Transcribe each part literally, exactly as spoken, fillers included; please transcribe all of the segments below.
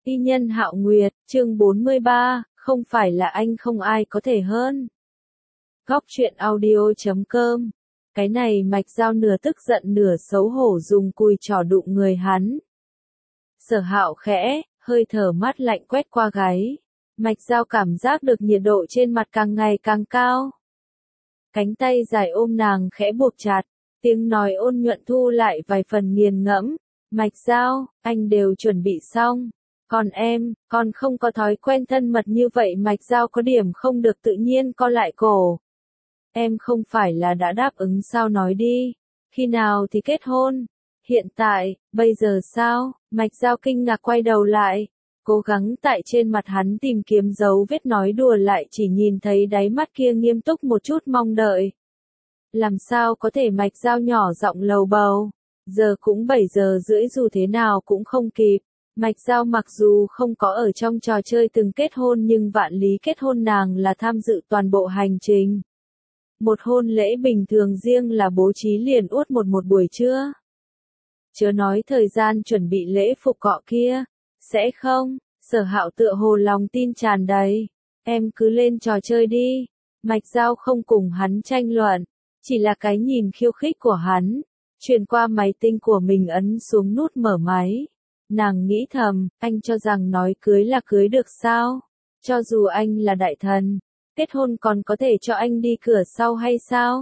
Y nhân Hạo Nguyệt, chương bốn mươi ba, không phải là anh không ai có thể hơn. Góc truyện audio chấm com. Cái này Mạch Giao nửa tức giận nửa xấu hổ dùng cùi trỏ đụng người hắn. Sở Hạo khẽ, hơi thở mát lạnh quét qua gáy. Mạch Giao cảm giác được nhiệt độ trên mặt càng ngày càng cao. Cánh tay dài ôm nàng khẽ buộc chặt, tiếng nói ôn nhuận thu lại vài phần nghiền ngẫm. Mạch Giao, anh đều chuẩn bị xong. Còn em, còn không có thói quen thân mật như vậy. Mạch Giao có điểm không được tự nhiên co lại cổ. Em không phải là đã đáp ứng sao, nói đi. Khi nào thì kết hôn? Hiện tại, bây giờ sao? Mạch Giao kinh ngạc quay đầu lại. Cố gắng tại trên mặt hắn tìm kiếm dấu vết nói đùa, lại chỉ nhìn thấy đáy mắt kia nghiêm túc một chút mong đợi. Làm sao có thể? Mạch Giao nhỏ giọng lầu bầu. Giờ cũng bảy giờ rưỡi, dù thế nào cũng không kịp. Mạch Giao mặc dù không có ở trong trò chơi từng kết hôn, nhưng vạn lý kết hôn nàng là tham dự toàn bộ hành trình. Một hôn lễ bình thường riêng là bố trí liền uất một một buổi trưa. Chớ nói thời gian chuẩn bị lễ phục cọ kia. Sẽ không? Sở Hạo tựa hồ lòng tin tràn đầy. Em cứ lên trò chơi đi. Mạch Giao không cùng hắn tranh luận. Chỉ là cái nhìn khiêu khích của hắn. Truyền qua máy tinh của mình, ấn xuống nút mở máy. Nàng nghĩ thầm, anh cho rằng nói cưới là cưới được sao? Cho dù anh là đại thần, kết hôn còn có thể cho anh đi cửa sau hay sao?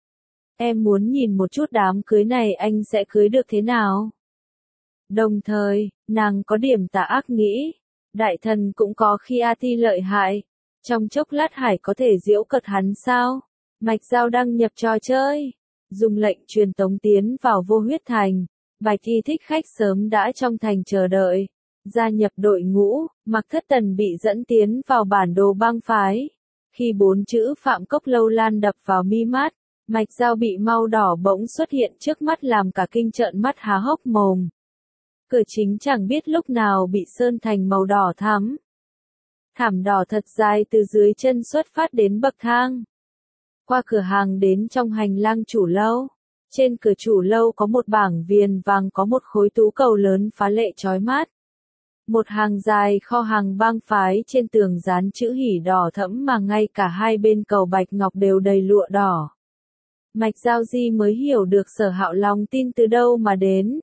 Em muốn nhìn một chút đám cưới này anh sẽ cưới được thế nào? Đồng thời, nàng có điểm tà ác nghĩ, đại thần cũng có khi a ti lợi hại, trong chốc lát hải có thể giễu cợt hắn sao? Mạch Giao đăng nhập trò chơi, dùng lệnh truyền tống tiến vào Vô Huyết Thành. Bạch Y thích khách sớm đã trong thành chờ đợi, gia nhập đội ngũ. Mặc Thất Tần bị dẫn tiến vào bản đồ bang phái. Khi bốn chữ Phạm Cốc Lâu Lan đập vào mi mắt, Mạch Giao bị màu đỏ bỗng xuất hiện trước mắt làm cả kinh trợn mắt há hốc mồm. Cửa chính chẳng biết lúc nào bị sơn thành màu đỏ thắm. Thảm đỏ thật dài từ dưới chân xuất phát đến bậc thang. Qua cửa hàng đến trong hành lang chủ lâu. Trên cửa chủ lâu có một bảng viền vàng, có một khối tú cầu lớn phá lệ chói mắt. Một hàng dài kho hàng bang phái, trên tường dán chữ hỉ đỏ thẫm mà ngay cả hai bên cầu bạch ngọc đều đầy lụa đỏ. Mạch Giao Di mới hiểu được Sở Hạo lòng tin từ đâu mà đến.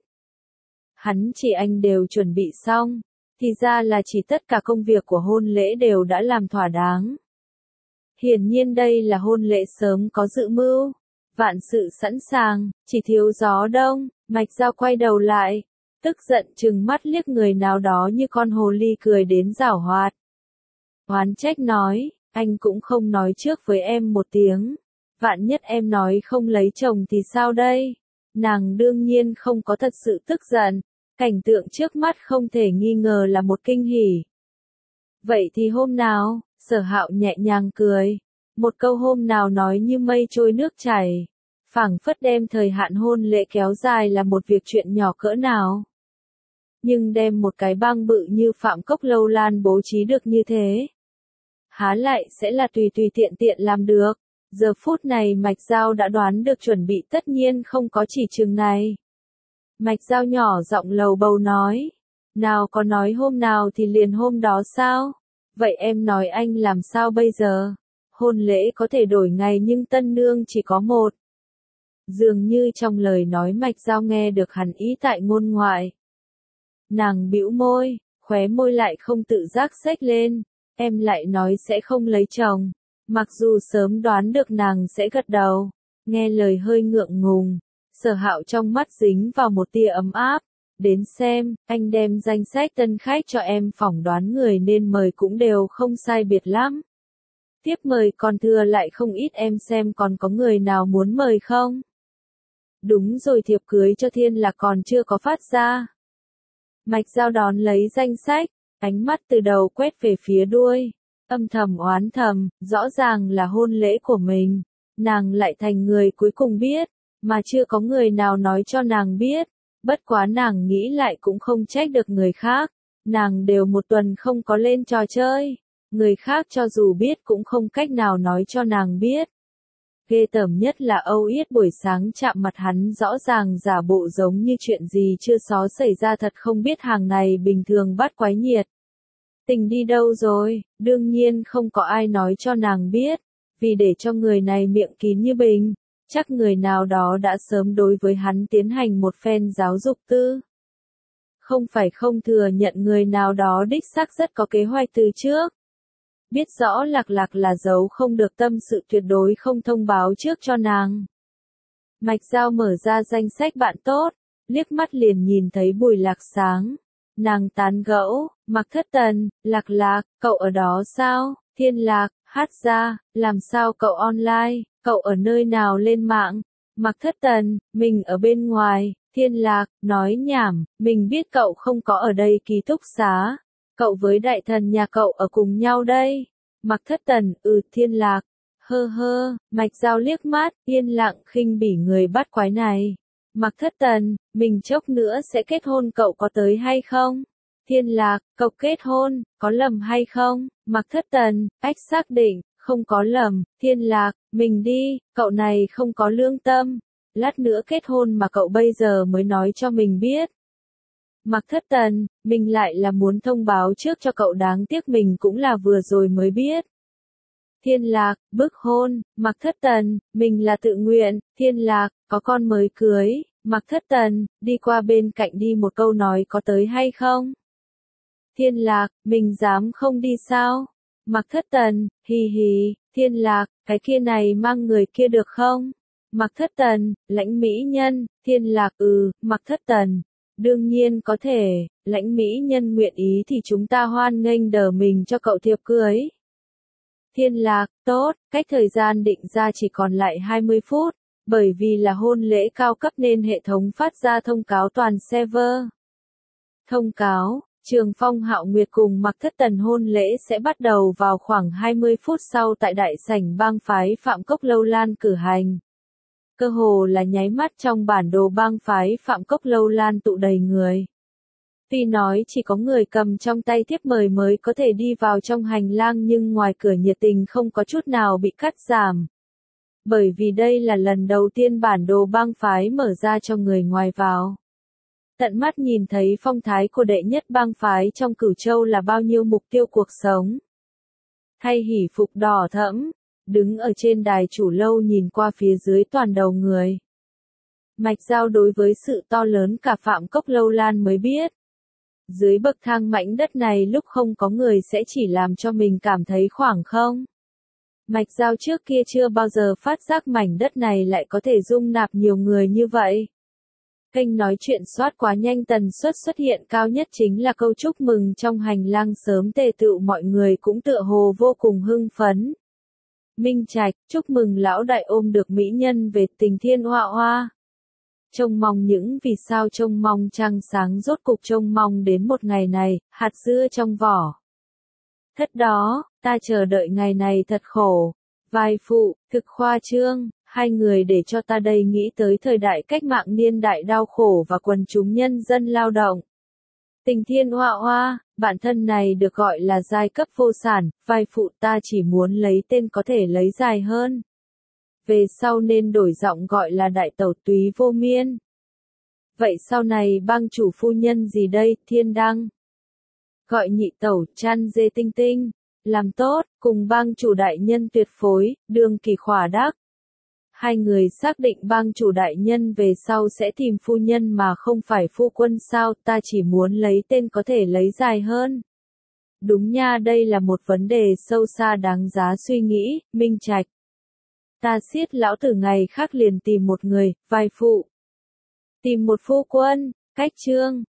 Hắn chỉ anh đều chuẩn bị xong, thì ra là chỉ tất cả công việc của hôn lễ đều đã làm thỏa đáng. Hiển nhiên đây là hôn lễ sớm có dự mưu. Vạn sự sẵn sàng, chỉ thiếu gió đông. Mạch Giao quay đầu lại, tức giận trừng mắt liếc người nào đó như con hồ ly cười đến giảo hoạt. Oán trách nói, anh cũng không nói trước với em một tiếng. Vạn nhất em nói không lấy chồng thì sao đây? Nàng đương nhiên không có thật sự tức giận. Cảnh tượng trước mắt không thể nghi ngờ là một kinh hỉ. Vậy thì hôm nào? Sở Hạo nhẹ nhàng cười. Một câu hôm nào nói như mây trôi nước chảy. Phảng phất đem thời hạn hôn lễ kéo dài là một việc chuyện nhỏ cỡ nào. Nhưng đem một cái bang bự như Phạm Cốc Lâu Lan bố trí được như thế, há lại sẽ là tùy tùy tiện tiện làm được. Giờ phút này Mạch Giao đã đoán được chuẩn bị tất nhiên không có chỉ chừng này. Mạch Giao nhỏ giọng lầu bầu nói. Nào có nói hôm nào thì liền hôm đó sao? Vậy em nói anh làm sao bây giờ? Hôn lễ có thể đổi ngày nhưng tân nương chỉ có một. Dường như trong lời nói Mạch Giao nghe được hẳn ý tại ngôn ngoại. Nàng bĩu môi, khóe môi lại không tự giác xếch lên. Em lại nói sẽ không lấy chồng. Mặc dù sớm đoán được nàng sẽ gật đầu. Nghe lời hơi ngượng ngùng. Sở Hạo trong mắt dính vào một tia ấm áp. Đến xem, anh đem danh sách tân khách cho em, phỏng đoán người nên mời cũng đều không sai biệt lắm. Tiếp mời còn thừa lại không ít, em xem còn có người nào muốn mời không? Đúng rồi, thiệp cưới cho Thiên Lạc còn chưa có phát ra. Mạch Giao đón lấy danh sách, ánh mắt từ đầu quét về phía đuôi, âm thầm oán thầm, rõ ràng là hôn lễ của mình, nàng lại thành người cuối cùng biết, mà chưa có người nào nói cho nàng biết. Bất quá nàng nghĩ lại cũng không trách được người khác, nàng đều một tuần không có lên trò chơi, người khác cho dù biết cũng không cách nào nói cho nàng biết. Ghê tởm nhất là Âu Yết buổi sáng chạm mặt hắn rõ ràng giả bộ giống như chuyện gì chưa xó xảy ra, thật không biết hàng này bình thường bắt quái nhiệt. Tình đi đâu rồi, đương nhiên không có ai nói cho nàng biết, vì để cho người này miệng kín như bình, chắc người nào đó đã sớm đối với hắn tiến hành một phen giáo dục tư. Không phải không thừa nhận người nào đó đích xác rất có kế hoạch từ trước. Biết rõ Lạc Lạc là giấu không được tâm sự, tuyệt đối không thông báo trước cho nàng. Mạch Giao mở ra danh sách bạn tốt, liếc mắt liền nhìn thấy Bùi Lạc Sáng. Nàng tán gẫu, Mặc Thất Tần, Lạc Lạc, cậu ở đó sao? Thiên Lạc, hát ra, làm sao cậu online, cậu ở nơi nào lên mạng? Mặc Thất Tần, mình ở bên ngoài. Thiên Lạc, nói nhảm, mình biết cậu không có ở đây ký túc xá. Cậu với đại thần nhà cậu ở cùng nhau đây. Mặc Thất Tần, ừ. Thiên Lạc, hơ hơ. Mạch Giao liếc mắt, yên lặng khinh bỉ người bắt quái này. Mặc Thất Tần, mình chốc nữa sẽ kết hôn, cậu có tới hay không? Thiên Lạc, cậu kết hôn, có lầm hay không? Mặc Thất Tần, ách xác định, không có lầm. Thiên Lạc, mình đi, cậu này không có lương tâm. Lát nữa kết hôn mà cậu bây giờ mới nói cho mình biết. Mặc Thất Tần, mình lại là muốn thông báo trước cho cậu, đáng tiếc mình cũng là vừa rồi mới biết. Thiên Lạc, bức hôn. Mặc Thất Tần, mình là tự nguyện. Thiên Lạc, có con mới cưới. Mặc Thất Tần, đi qua bên cạnh đi một câu nói có tới hay không? Thiên Lạc, mình dám không đi sao? Mặc Thất Tần, hì hì. Thiên Lạc, cái kia này mang người kia được không? Mặc Thất Tần, lãnh mỹ nhân. Thiên Lạc, ừ. Mặc Thất Tần, đương nhiên có thể, lãnh mỹ nhân nguyện ý thì chúng ta hoan nghênh đờ mình cho cậu thiệp cưới. Thiên Lạc, tốt, cách thời gian định ra chỉ còn lại hai mươi phút, bởi vì là hôn lễ cao cấp nên hệ thống phát ra thông cáo toàn server. Thông cáo, Trường Phong Hạo Nguyệt cùng Mặc Thất Tần hôn lễ sẽ bắt đầu vào khoảng hai mươi phút sau tại đại sảnh bang phái Phạm Cốc Lâu Lan cử hành. Cơ hồ là nháy mắt trong bản đồ bang phái Phạm Cốc Lâu Lan tụ đầy người. Tuy nói chỉ có người cầm trong tay thiếp mời mới có thể đi vào trong hành lang, nhưng ngoài cửa nhiệt tình không có chút nào bị cắt giảm. Bởi vì đây là lần đầu tiên bản đồ bang phái mở ra cho người ngoài vào. Tận mắt nhìn thấy phong thái của đệ nhất bang phái trong Cửu Châu là bao nhiêu mục tiêu cuộc sống. Thay hỉ phục đỏ thẫm, đứng ở trên đài chủ lâu nhìn qua phía dưới toàn đầu người. Mạch Giao đối với sự to lớn cả Phạm Cốc Lâu Lan mới biết. Dưới bậc thang mảnh đất này lúc không có người sẽ chỉ làm cho mình cảm thấy khoảng không. Mạch Giao trước kia chưa bao giờ phát giác mảnh đất này lại có thể dung nạp nhiều người như vậy. Kênh nói chuyện soát quá nhanh, tần suất xuất hiện cao nhất chính là câu chúc mừng trong hành lang sớm tề tựu, mọi người cũng tựa hồ vô cùng hưng phấn. Minh Trạch, chúc mừng lão đại ôm được mỹ nhân về, tình thiên hoa hoa. Trông mong những vì sao, trông mong trăng sáng, rốt cục trông mong đến một ngày này, hạt dưa trong vỏ. Thất đó, ta chờ đợi ngày này thật khổ. Vai phụ, thực khoa trương, hai người để cho ta đây nghĩ tới thời đại cách mạng niên đại đau khổ và quần chúng nhân dân lao động. Tình thiên hoa hoa, bản thân này được gọi là giai cấp vô sản, vai phụ ta chỉ muốn lấy tên có thể lấy dài hơn. Về sau nên đổi giọng gọi là đại tẩu túy vô miên. Vậy sau này bang chủ phu nhân gì đây, Thiên Đăng? Gọi nhị tẩu, Chan Dê Tinh Tinh. Làm tốt, cùng bang chủ đại nhân tuyệt phối, Đường Kỳ khỏa đắc. Hai người xác định bang chủ đại nhân về sau sẽ tìm phu nhân mà không phải phu quân sao, ta chỉ muốn lấy tên có thể lấy dài hơn. Đúng nha, đây là một vấn đề sâu xa đáng giá suy nghĩ, Minh Trạch. Ta siết lão tử ngày khác liền tìm một người, vai phụ. Tìm một phu quân, cách chương,